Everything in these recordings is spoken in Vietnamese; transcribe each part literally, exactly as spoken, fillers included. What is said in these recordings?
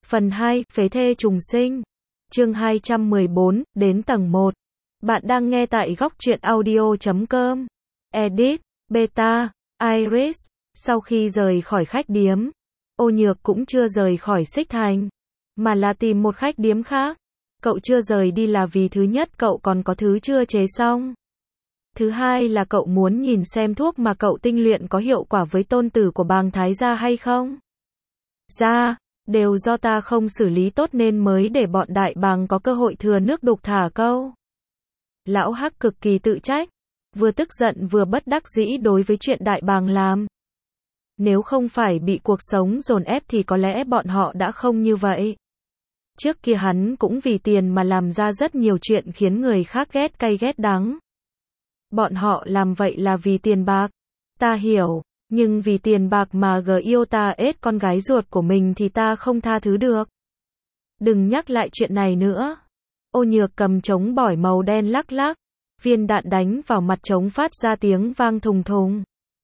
Phần hai, Phế thê trùng sinh. Chương hai trăm mười bốn, đến tầng một. Bạn đang nghe tại góc truyện audio chấm com. Edit, Beta, Iris. Sau khi rời khỏi khách điếm, Ô Nhược cũng chưa rời khỏi Xích Thành, mà là tìm một khách điếm khác. Cậu chưa rời đi là vì thứ nhất cậu còn có thứ chưa chế xong. Thứ hai là cậu muốn nhìn xem thuốc mà cậu tinh luyện có hiệu quả với tôn tử của bàng thái gia hay không. Ra, đều do ta không xử lý tốt nên mới để bọn đại bàng có cơ hội thừa nước đục thả câu. Lão Hắc cực kỳ tự trách, vừa tức giận vừa bất đắc dĩ đối với chuyện đại bàng làm. Nếu không phải bị cuộc sống dồn ép thì có lẽ bọn họ đã không như vậy. Trước kia hắn cũng vì tiền mà làm ra rất nhiều chuyện khiến người khác ghét cay ghét đắng. Bọn họ làm vậy là vì tiền bạc. Ta hiểu, nhưng vì tiền bạc mà gờ yêu ta ết con gái ruột của mình thì ta không tha thứ được. Đừng nhắc lại chuyện này nữa. Ô Nhược cầm trống bỏi màu đen lắc lắc, viên đạn đánh vào mặt trống phát ra tiếng vang thùng thùng.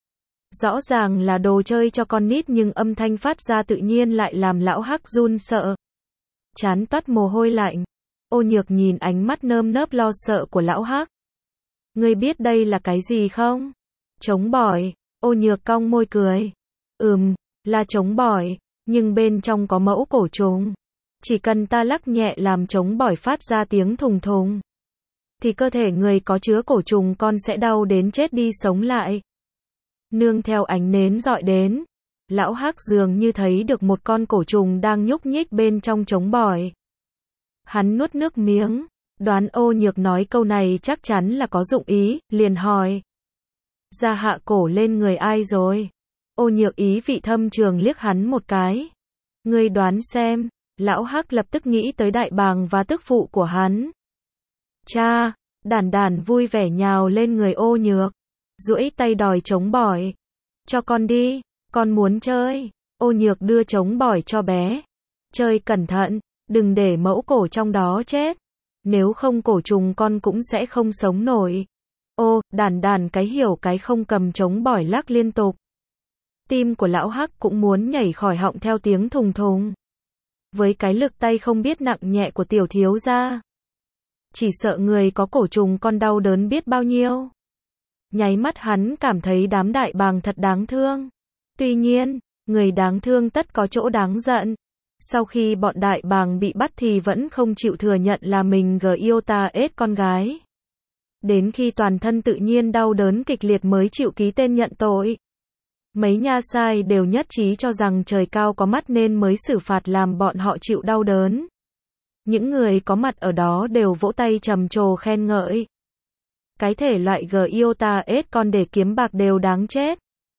Rõ ràng là đồ chơi cho con nít nhưng âm thanh phát ra tự nhiên lại làm lão Hắc run sợ. Chán toát mồ hôi lạnh. Ô Nhược nhìn ánh mắt nơm nớp lo sợ của lão Hắc. Ngươi biết đây là cái gì không? Trống bỏi. Ô Nhược cong môi cười. Ừm, là trống bỏi, nhưng bên trong có mẫu cổ trùng. Chỉ cần ta lắc nhẹ làm trống bỏi phát ra tiếng thùng thùng, thì cơ thể người có chứa cổ trùng con sẽ đau đến chết đi sống lại. Nương theo ánh nến dọi đến, lão Hắc dường như thấy được một con cổ trùng đang nhúc nhích bên trong trống bỏi. Hắn nuốt nước miếng, đoán Ô Nhược nói câu này chắc chắn là có dụng ý, liền hỏi. Ra hạ cổ lên người ai rồi? Ô Nhược ý vị thâm trường liếc hắn một cái. Ngươi đoán xem. Lão Hắc lập tức nghĩ tới đại bàng và tức phụ của hắn. Cha, đản đản vui vẻ nhào lên người Ô Nhược, duỗi tay đòi trống bỏi. Cho con đi, con muốn chơi. Ô Nhược đưa trống bỏi cho bé. Chơi cẩn thận, đừng để mẫu cổ trong đó chết. Nếu không cổ trùng con cũng sẽ không sống nổi. Ô, đản đản cái hiểu cái không cầm trống bỏi lắc liên tục. Tim của lão Hắc cũng muốn nhảy khỏi họng theo tiếng thùng thùng. Với cái lực tay không biết nặng nhẹ của tiểu thiếu gia, chỉ sợ người có cổ trùng con đau đớn biết bao nhiêu. Nháy mắt hắn cảm thấy đám đại bàng thật đáng thương. Tuy nhiên, người đáng thương tất có chỗ đáng giận. Sau khi bọn đại bàng bị bắt thì vẫn không chịu thừa nhận là mình gờ yêu ta ết con gái. Đến khi toàn thân tự nhiên đau đớn kịch liệt mới chịu ký tên nhận tội. Mấy nha sai đều nhất trí cho rằng trời cao có mắt nên mới xử phạt làm bọn họ chịu đau đớn. Những người có mặt ở đó đều vỗ tay trầm trồ khen ngợi. Cái thể loại gờ yêu ta ết con để kiếm bạc đều đáng chết.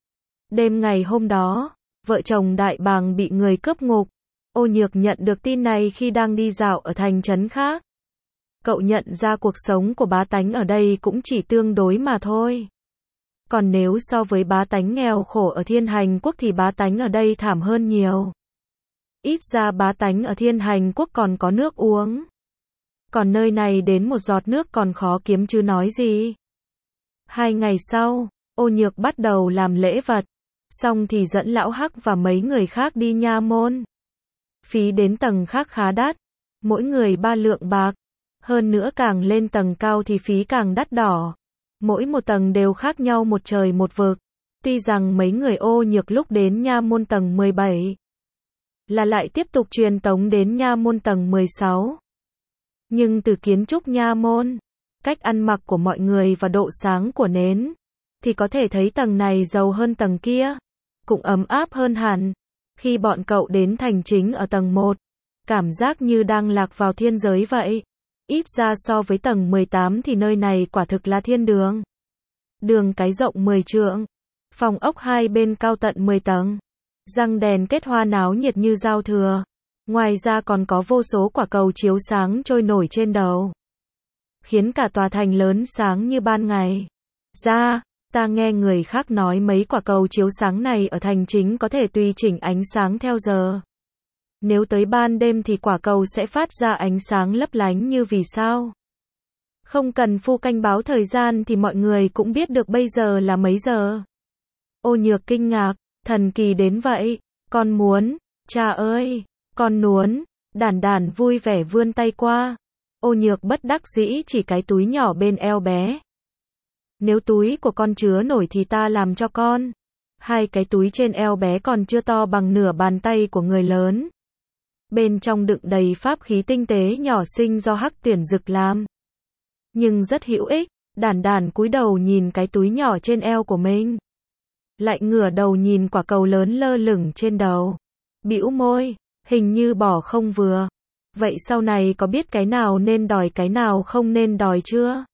Đêm ngày hôm đó, vợ chồng đại bàng bị người cướp ngục. Ô Nhược nhận được tin này khi đang đi dạo ở thành trấn khác. Cậu nhận ra cuộc sống của bá tánh ở đây cũng chỉ tương đối mà thôi. Còn nếu so với bá tánh nghèo khổ ở Thiên Hành Quốc thì bá tánh ở đây thảm hơn nhiều. Ít ra bá tánh ở Thiên Hành Quốc còn có nước uống. Còn nơi này đến một giọt nước còn khó kiếm chứ nói gì. Hai ngày sau, Ô Nhược bắt đầu làm lễ vật. Xong thì dẫn lão Hắc và mấy người khác đi nha môn. Phí đến tầng khác khá đắt. Mỗi người ba lượng bạc. Hơn nữa càng lên tầng cao thì phí càng đắt đỏ. Mỗi một tầng đều khác nhau một trời một vực. Tuy rằng mấy người Ô Nhược lúc đến nha môn tầng mười bảy là lại tiếp tục truyền tống đến nha môn tầng mười sáu. Nhưng từ kiến trúc nha môn, cách ăn mặc của mọi người và độ sáng của nến, thì có thể thấy tầng này giàu hơn tầng kia, cũng ấm áp hơn hẳn. Khi bọn cậu đến thành chính ở tầng một, cảm giác như đang lạc vào thiên giới vậy. Ít ra so với tầng mười tám thì nơi này quả thực là thiên đường. Đường cái rộng mười trượng, phòng ốc hai bên cao tận mười tầng, răng đèn kết hoa náo nhiệt như giao thừa. Ngoài ra còn có vô số quả cầu chiếu sáng trôi nổi trên đầu, khiến cả tòa thành lớn sáng như ban ngày. Ra, ta nghe người khác nói mấy quả cầu chiếu sáng này ở thành chính có thể tùy chỉnh ánh sáng theo giờ. Nếu tới ban đêm thì quả cầu sẽ phát ra ánh sáng lấp lánh như vì sao. Không cần phu canh báo thời gian thì mọi người cũng biết được bây giờ là mấy giờ. Ô Nhược kinh ngạc, thần kỳ đến vậy, con muốn, cha ơi, Con nuốn, Đản Đản vui vẻ vươn tay qua. Ô Nhược bất đắc dĩ chỉ cái túi nhỏ bên eo bé. Nếu túi của con chứa nổi thì ta làm cho con. Hai cái túi trên eo bé còn chưa to bằng nửa bàn tay của người lớn. Bên trong đựng đầy pháp khí tinh tế nhỏ xinh do Hắc Tuyển Dực làm. Nhưng rất hữu ích, Đản Đản cúi đầu nhìn cái túi nhỏ trên eo của mình. Lại ngửa đầu nhìn quả cầu lớn lơ lửng trên đầu. Bĩu môi, hình như bỏ không vừa. Vậy sau này có biết cái nào nên đòi cái nào không nên đòi chưa?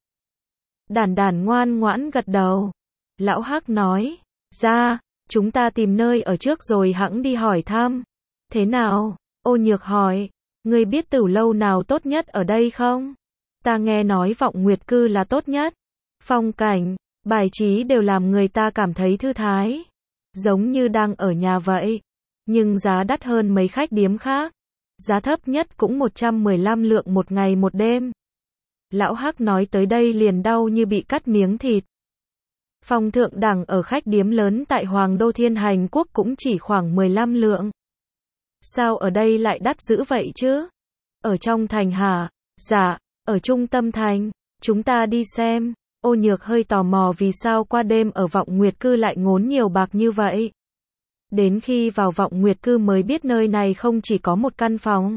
Đản Đản ngoan ngoãn gật đầu. Lão Hắc nói, ra, chúng ta tìm nơi ở trước rồi hẵng đi hỏi thăm. Thế nào? Ô Nhược hỏi, ngươi biết tử lâu nào tốt nhất ở đây không? Ta nghe nói Vọng Nguyệt Cư là tốt nhất. Phong cảnh, bài trí đều làm người ta cảm thấy thư thái. Giống như đang ở nhà vậy. Nhưng giá đắt hơn mấy khách điếm khác. Giá thấp nhất cũng một trăm mười lăm lượng một ngày một đêm. Lão Hắc nói tới đây liền đau như bị cắt miếng thịt. Phòng thượng đẳng ở khách điếm lớn tại Hoàng đô Thiên Hành Quốc cũng chỉ khoảng mười lăm lượng. Sao ở đây lại đắt dữ vậy chứ? Ở trong thành hả? Dạ, ở trung tâm thành. Chúng ta đi xem. Ô Nhược hơi tò mò vì sao qua đêm ở Vọng Nguyệt Cư lại ngốn nhiều bạc như vậy. Đến khi vào Vọng Nguyệt Cư mới biết nơi này không chỉ có một căn phòng.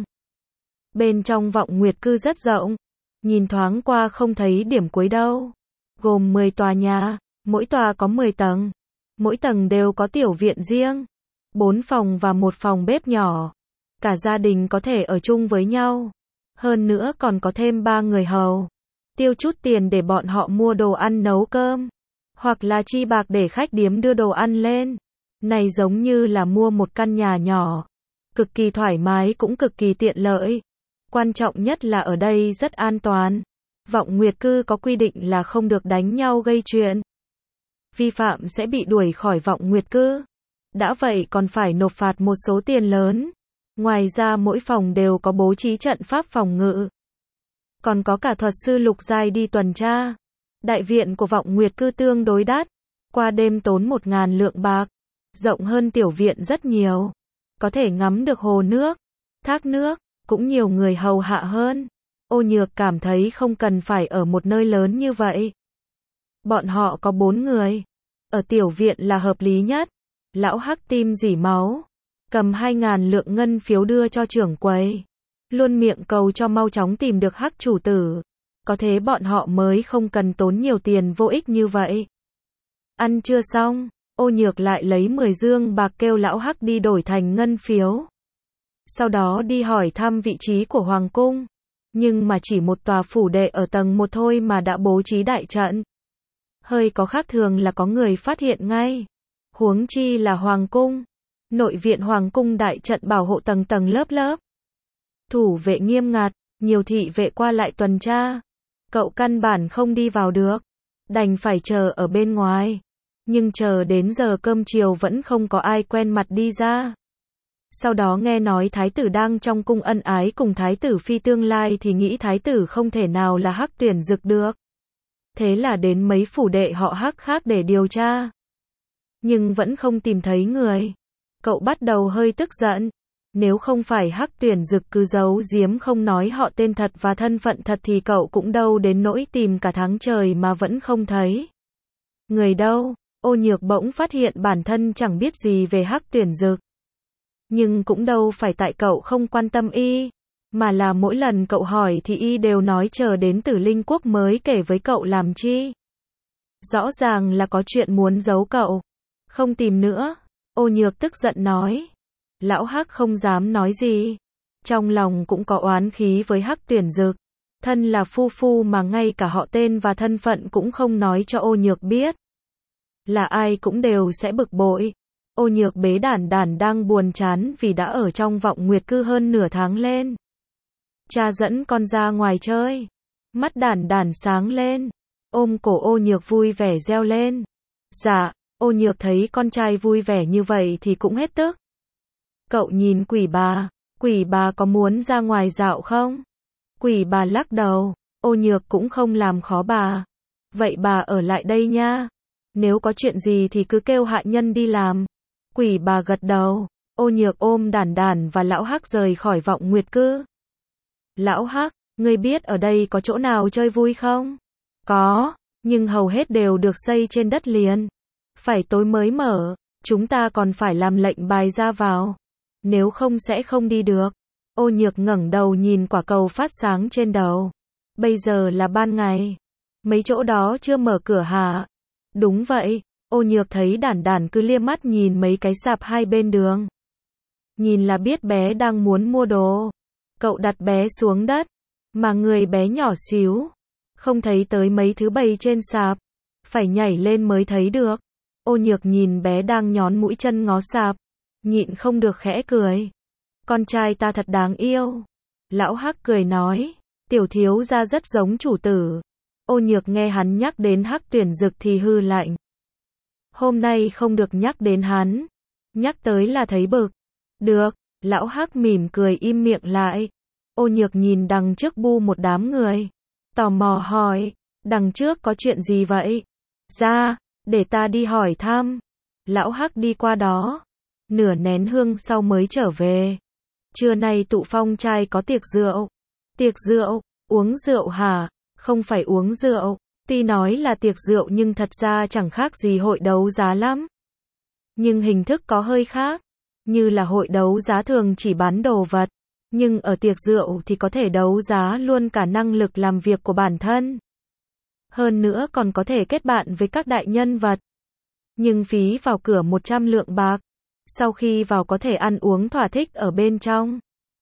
Bên trong Vọng Nguyệt Cư rất rộng. Nhìn thoáng qua không thấy điểm cuối đâu. Gồm mười tòa nhà, mỗi tòa có mười tầng. Mỗi tầng đều có tiểu viện riêng. bốn phòng và một phòng bếp nhỏ. Cả gia đình có thể ở chung với nhau. Hơn nữa còn có thêm ba người hầu. Tiêu chút tiền để bọn họ mua đồ ăn nấu cơm. Hoặc là chi bạc để khách điếm đưa đồ ăn lên. Này giống như là mua một căn nhà nhỏ. Cực kỳ thoải mái cũng cực kỳ tiện lợi. Quan trọng nhất là ở đây rất an toàn. Vọng Nguyệt Cư có quy định là không được đánh nhau gây chuyện. Vi phạm sẽ bị đuổi khỏi Vọng Nguyệt Cư. Đã vậy còn phải nộp phạt một số tiền lớn. Ngoài ra mỗi phòng đều có bố trí trận pháp phòng ngự. Còn có cả thuật sư lục giai đi tuần tra. Đại viện của Vọng Nguyệt Cư tương đối đắt. Qua đêm tốn một ngàn lượng bạc. Rộng hơn tiểu viện rất nhiều. Có thể ngắm được hồ nước, thác nước, cũng nhiều người hầu hạ hơn. Ô Nhược cảm thấy không cần phải ở một nơi lớn như vậy. Bọn họ có bốn người. Ở tiểu viện là hợp lý nhất. Lão Hắc tim rỉ máu. Cầm hai ngàn lượng ngân phiếu đưa cho trưởng quầy. Luôn miệng cầu cho mau chóng tìm được Hắc chủ tử. Có thế bọn họ mới không cần tốn nhiều tiền vô ích như vậy. Ăn chưa xong, Ô Nhược lại lấy mười dương bạc kêu lão Hắc đi đổi thành ngân phiếu. Sau đó đi hỏi thăm vị trí của Hoàng cung. Nhưng mà chỉ một tòa phủ đệ ở tầng một thôi mà đã bố trí đại trận. Hơi có khác thường là có người phát hiện ngay. Huống chi là Hoàng cung. Nội viện Hoàng cung đại trận bảo hộ tầng tầng lớp lớp. Thủ vệ nghiêm ngặt, nhiều thị vệ qua lại tuần tra. Cậu căn bản không đi vào được. Đành phải chờ ở bên ngoài. Nhưng chờ đến giờ cơm chiều vẫn không có ai quen mặt đi ra. Sau đó nghe nói thái tử đang trong cung ân ái cùng thái tử phi tương lai thì nghĩ thái tử không thể nào là Hắc Tuyển Dực được. Thế là đến mấy phủ đệ họ Hắc khác để điều tra. Nhưng vẫn không tìm thấy người. Cậu bắt đầu hơi tức giận. Nếu không phải Hắc Tuyển Dực cứ giấu giếm không nói họ tên thật và thân phận thật thì cậu cũng đâu đến nỗi tìm cả tháng trời mà vẫn không thấy. Người đâu? Ô Nhược bỗng phát hiện bản thân chẳng biết gì về Hắc Tuyển Dực. Nhưng cũng đâu phải tại cậu không quan tâm y, mà là mỗi lần cậu hỏi thì y đều nói chờ đến Tử Linh Quốc mới kể với cậu làm chi. Rõ ràng là có chuyện muốn giấu cậu. Không tìm nữa. Ô Nhược tức giận nói. Lão Hắc không dám nói gì. Trong lòng cũng có oán khí với Hắc Tuyển Dực. Thân là phu phu mà ngay cả họ tên và thân phận cũng không nói cho Ô Nhược biết. Là ai cũng đều sẽ bực bội. Ô Nhược bế Đản Đản đang buồn chán vì đã ở trong Vọng Nguyệt Cư hơn nửa tháng lên. Cha dẫn con ra ngoài chơi. Mắt Đản Đản sáng lên. Ôm cổ Ô Nhược vui vẻ reo lên. Dạ, Ô Nhược thấy con trai vui vẻ như vậy thì cũng hết tức. Cậu nhìn Quỷ bà. Quỷ bà có muốn ra ngoài dạo không? Quỷ bà lắc đầu. Ô Nhược cũng không làm khó bà. Vậy bà ở lại đây nha. Nếu có chuyện gì thì cứ kêu hạ nhân đi làm. Quỷ bà gật đầu. Ô Nhược ôm Đản Đản và Lão Hắc rời khỏi Vọng Nguyệt Cư. Lão Hắc, ngươi biết ở đây có chỗ nào chơi vui không? Có, nhưng hầu hết đều được xây trên đất liền. Phải tối mới mở, chúng ta còn phải làm lệnh bài ra vào. Nếu không sẽ không đi được. Ô Nhược ngẩng đầu nhìn quả cầu phát sáng trên đầu. Bây giờ là ban ngày. Mấy chỗ đó chưa mở cửa hả? Đúng vậy. Ô Nhược thấy Đản Đản cứ lia mắt nhìn mấy cái sạp hai bên đường. Nhìn là biết bé đang muốn mua đồ. Cậu đặt bé xuống đất. Mà người bé nhỏ xíu. Không thấy tới mấy thứ bày trên sạp. Phải nhảy lên mới thấy được. Ô Nhược nhìn bé đang nhón mũi chân ngó sạp. Nhịn không được khẽ cười. Con trai ta thật đáng yêu. Lão Hắc cười nói. Tiểu thiếu gia rất giống chủ tử. Ô Nhược nghe hắn nhắc đến Hắc Tuyển Dực thì hư lạnh. Hôm nay không được nhắc đến hắn. Nhắc tới là thấy bực. Được, Lão Hắc mỉm cười im miệng lại. Ô Nhược nhìn đằng trước bu một đám người. Tò mò hỏi, đằng trước có chuyện gì vậy? Ra, để ta đi hỏi thăm. Lão Hắc đi qua đó. Nửa nén hương sau mới trở về. Trưa nay tụ phong trai có tiệc rượu. Tiệc rượu, uống rượu hả? Không phải uống rượu. Tuy nói là tiệc rượu nhưng thật ra chẳng khác gì hội đấu giá lắm. Nhưng hình thức có hơi khác. Như là hội đấu giá thường chỉ bán đồ vật. Nhưng ở tiệc rượu thì có thể đấu giá luôn cả năng lực làm việc của bản thân. Hơn nữa còn có thể kết bạn với các đại nhân vật. Nhưng phí vào cửa một trăm lượng bạc. Sau khi vào có thể ăn uống thỏa thích ở bên trong.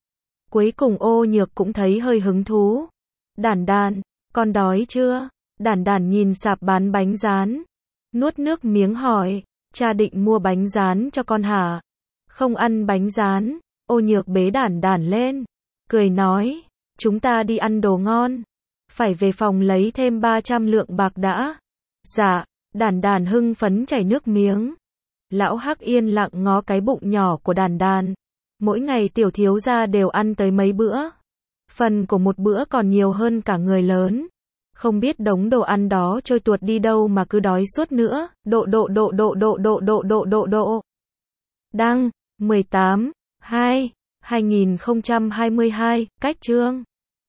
Cuối cùng Ô Nhược cũng thấy hơi hứng thú. Đản Đản, con đói chưa? Đản Đản nhìn sạp bán bánh rán. Nuốt nước miếng hỏi, cha định mua bánh rán cho con hả? Không ăn bánh rán. Ô Nhược bế Đản Đản lên. Cười nói, chúng ta đi ăn đồ ngon. Phải về phòng lấy thêm ba trăm lượng bạc đã. Dạ, Đản Đản hưng phấn chảy nước miếng. Lão Hắc yên lặng ngó cái bụng nhỏ của Đản Đản. Mỗi ngày tiểu thiếu gia đều ăn tới mấy bữa. Phần của một bữa còn nhiều hơn cả người lớn. Không biết đống đồ ăn đó trôi tuột đi đâu mà cứ đói suốt nữa. Độ độ độ độ độ độ độ độ độ độ. Đăng, mười tám, hai, hai nghìn không trăm hai mươi hai, cách chương.